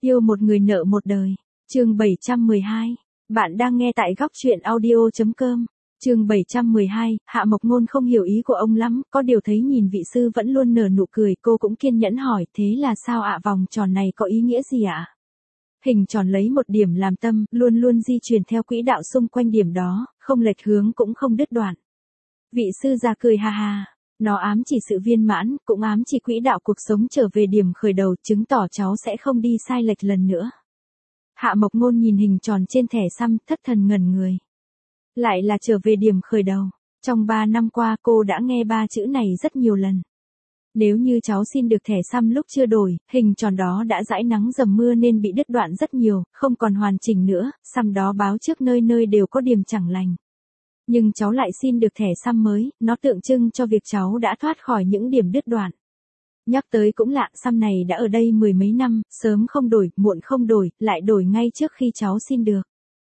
Yêu một người nợ một đời. Chương 712. Bạn đang nghe tại góc truyện audio.com. Chương 712, Hạ Mộc Ngôn không hiểu ý của ông lắm, có điều thấy nhìn vị sư vẫn luôn nở nụ cười, cô cũng kiên nhẫn hỏi, thế là sao ạ, vòng tròn này có ý nghĩa gì ạ? Hình tròn lấy một điểm làm tâm, luôn luôn di chuyển theo quỹ đạo xung quanh điểm đó, không lệch hướng cũng không đứt đoạn. Vị sư già cười ha ha. Nó ám chỉ sự viên mãn, cũng ám chỉ quỹ đạo cuộc sống trở về điểm khởi đầu, chứng tỏ cháu sẽ không đi sai lệch lần nữa. Hạ Mộc Ngôn nhìn hình tròn trên thẻ xăm, thất thần ngẩn người. Lại là trở về điểm khởi đầu. Trong 3 năm qua cô đã nghe 3 chữ này rất nhiều lần. Nếu như cháu xin được thẻ xăm lúc chưa đổi, hình tròn đó đã dãi nắng dầm mưa nên bị đứt đoạn rất nhiều, không còn hoàn chỉnh nữa, xăm đó báo trước nơi nơi đều có điểm chẳng lành. Nhưng cháu lại xin được thẻ xăm mới, nó tượng trưng cho việc cháu đã thoát khỏi những điểm đứt đoạn. Nhắc tới cũng lạ, xăm này đã ở đây 10 mấy năm, sớm không đổi, muộn không đổi, lại đổi ngay trước khi cháu xin được.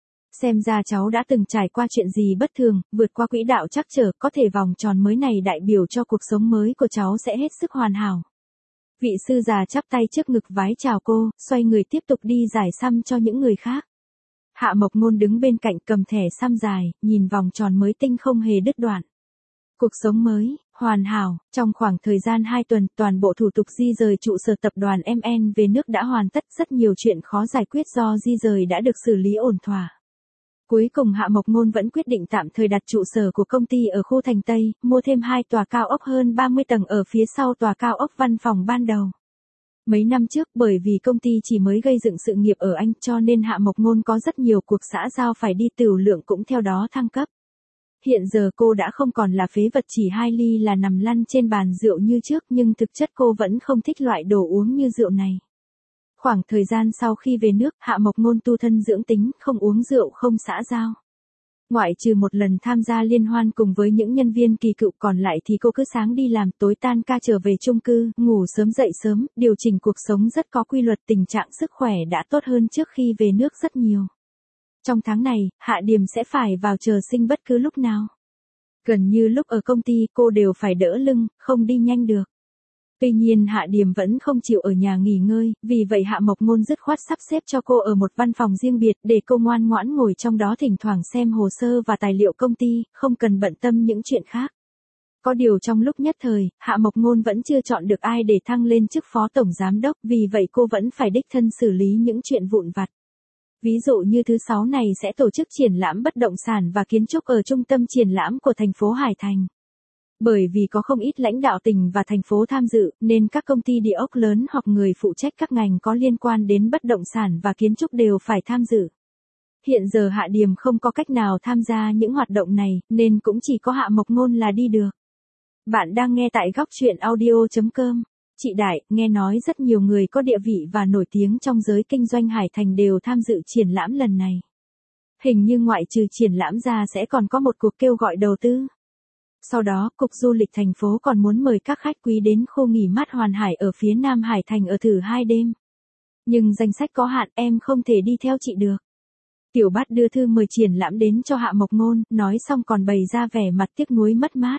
Xem ra cháu đã từng trải qua chuyện gì bất thường, vượt qua quỹ đạo trắc trở, có thể vòng tròn mới này đại biểu cho cuộc sống mới của cháu sẽ hết sức hoàn hảo. Vị sư già chắp tay trước ngực vái chào cô, xoay người tiếp tục đi giải xăm cho những người khác. Hạ Mộc Ngôn đứng bên cạnh cầm thẻ xăm dài, nhìn vòng tròn mới tinh không hề đứt đoạn. Cuộc sống mới, hoàn hảo, trong khoảng thời gian 2 tuần, toàn bộ thủ tục di rời trụ sở tập đoàn MN về nước đã hoàn tất, rất nhiều chuyện khó giải quyết do di rời đã được xử lý ổn thỏa. Cuối cùng Hạ Mộc Ngôn vẫn quyết định tạm thời đặt trụ sở của công ty ở khu Thành Tây, mua thêm 2 tòa cao ốc hơn 30 tầng ở phía sau tòa cao ốc văn phòng ban đầu. Mấy năm trước bởi vì công ty chỉ mới gây dựng sự nghiệp ở Anh cho nên Hạ Mộc Ngôn có rất nhiều cuộc xã giao phải đi, tửu lượng cũng theo đó thăng cấp. Hiện giờ cô đã không còn là phế vật chỉ 2 ly là nằm lăn trên bàn rượu như trước, nhưng thực chất cô vẫn không thích loại đồ uống như rượu này. Khoảng thời gian sau khi về nước, Hạ Mộc Ngôn tu thân dưỡng tính, không uống rượu không xã giao. Ngoại trừ một lần tham gia liên hoan cùng với những nhân viên kỳ cựu, còn lại thì cô cứ sáng đi làm, tối tan ca trở về chung cư, ngủ sớm dậy sớm, điều chỉnh cuộc sống rất có quy luật, tình trạng sức khỏe đã tốt hơn trước khi về nước rất nhiều. Trong tháng này, Hạ Điềm sẽ phải vào chờ sinh bất cứ lúc nào. Gần như lúc ở công ty cô đều phải đỡ lưng, không đi nhanh được. Tuy nhiên Hạ Điềm vẫn không chịu ở nhà nghỉ ngơi, vì vậy Hạ Mộc Ngôn dứt khoát sắp xếp cho cô ở một văn phòng riêng biệt để cô ngoan ngoãn ngồi trong đó thỉnh thoảng xem hồ sơ và tài liệu công ty, không cần bận tâm những chuyện khác. Có điều trong lúc nhất thời, Hạ Mộc Ngôn vẫn chưa chọn được ai để thăng lên chức phó tổng giám đốc, vì vậy cô vẫn phải đích thân xử lý những chuyện vụn vặt. Ví dụ như thứ 6 này sẽ tổ chức triển lãm bất động sản và kiến trúc ở trung tâm triển lãm của thành phố Hải Thành. Bởi vì có không ít lãnh đạo tỉnh và thành phố tham dự, nên các công ty địa ốc lớn hoặc người phụ trách các ngành có liên quan đến bất động sản và kiến trúc đều phải tham dự. Hiện giờ Hạ Điềm không có cách nào tham gia những hoạt động này, nên cũng chỉ có Hạ Mộc Ngôn là đi được. Bạn đang nghe tại góc truyện audio.com. Chị Đại, nghe nói rất nhiều người có địa vị và nổi tiếng trong giới kinh doanh Hải Thành đều tham dự triển lãm lần này. Hình như ngoại trừ triển lãm ra sẽ còn có một cuộc kêu gọi đầu tư. Sau đó, Cục Du lịch thành phố còn muốn mời các khách quý đến khu nghỉ mát Hoàn Hải ở phía Nam Hải Thành ở thử 2 đêm. Nhưng danh sách có hạn, em không thể đi theo chị được. Tiểu Bát đưa thư mời triển lãm đến cho Hạ Mộc Ngôn, nói xong còn bày ra vẻ mặt tiếc nuối mất mát.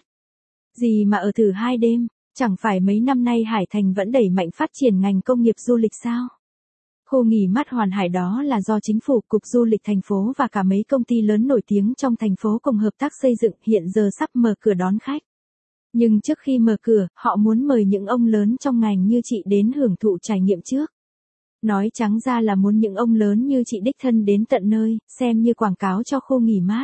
Gì mà ở thử 2 đêm, chẳng phải mấy năm nay Hải Thành vẫn đẩy mạnh phát triển ngành công nghiệp du lịch sao? Khu nghỉ mát Hoàn Hải đó là do chính phủ, Cục Du lịch thành phố và cả mấy công ty lớn nổi tiếng trong thành phố cùng hợp tác xây dựng, hiện giờ sắp mở cửa đón khách. Nhưng trước khi mở cửa, họ muốn mời những ông lớn trong ngành như chị đến hưởng thụ trải nghiệm trước. Nói trắng ra là muốn những ông lớn như chị đích thân đến tận nơi, xem như quảng cáo cho khu nghỉ mát.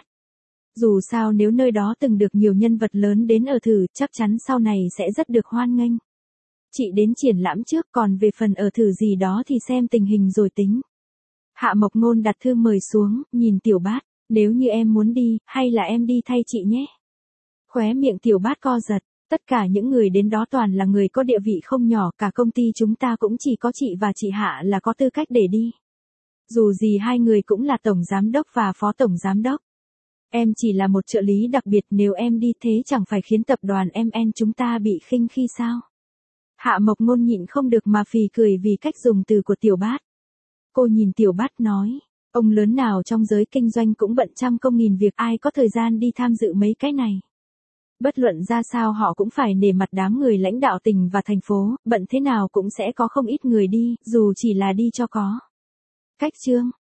Dù sao nếu nơi đó từng được nhiều nhân vật lớn đến ở thử, chắc chắn sau này sẽ rất được hoan nghênh. Chị đến triển lãm trước, còn về phần ở thử gì đó thì xem tình hình rồi tính. Hạ Mộc Ngôn đặt thư mời xuống, nhìn Tiểu Bát, nếu như em muốn đi, hay là em đi thay chị nhé. Khóe miệng Tiểu Bát co giật, tất cả những người đến đó toàn là người có địa vị không nhỏ, cả công ty chúng ta cũng chỉ có chị và chị Hạ là có tư cách để đi. Dù gì hai người cũng là tổng giám đốc và phó tổng giám đốc. Em chỉ là một trợ lý đặc biệt, nếu em đi thế chẳng phải khiến tập đoàn MN chúng ta bị khinh khi sao? Hạ Mộc Ngôn nhịn không được mà phì cười vì cách dùng từ của Tiểu Bát. Cô nhìn Tiểu Bát nói, ông lớn nào trong giới kinh doanh cũng bận trăm công nghìn việc, ai có thời gian đi tham dự mấy cái này. Bất luận ra sao họ cũng phải nể mặt đám người lãnh đạo tỉnh và thành phố, bận thế nào cũng sẽ có không ít người đi, dù chỉ là đi cho có. Cách chương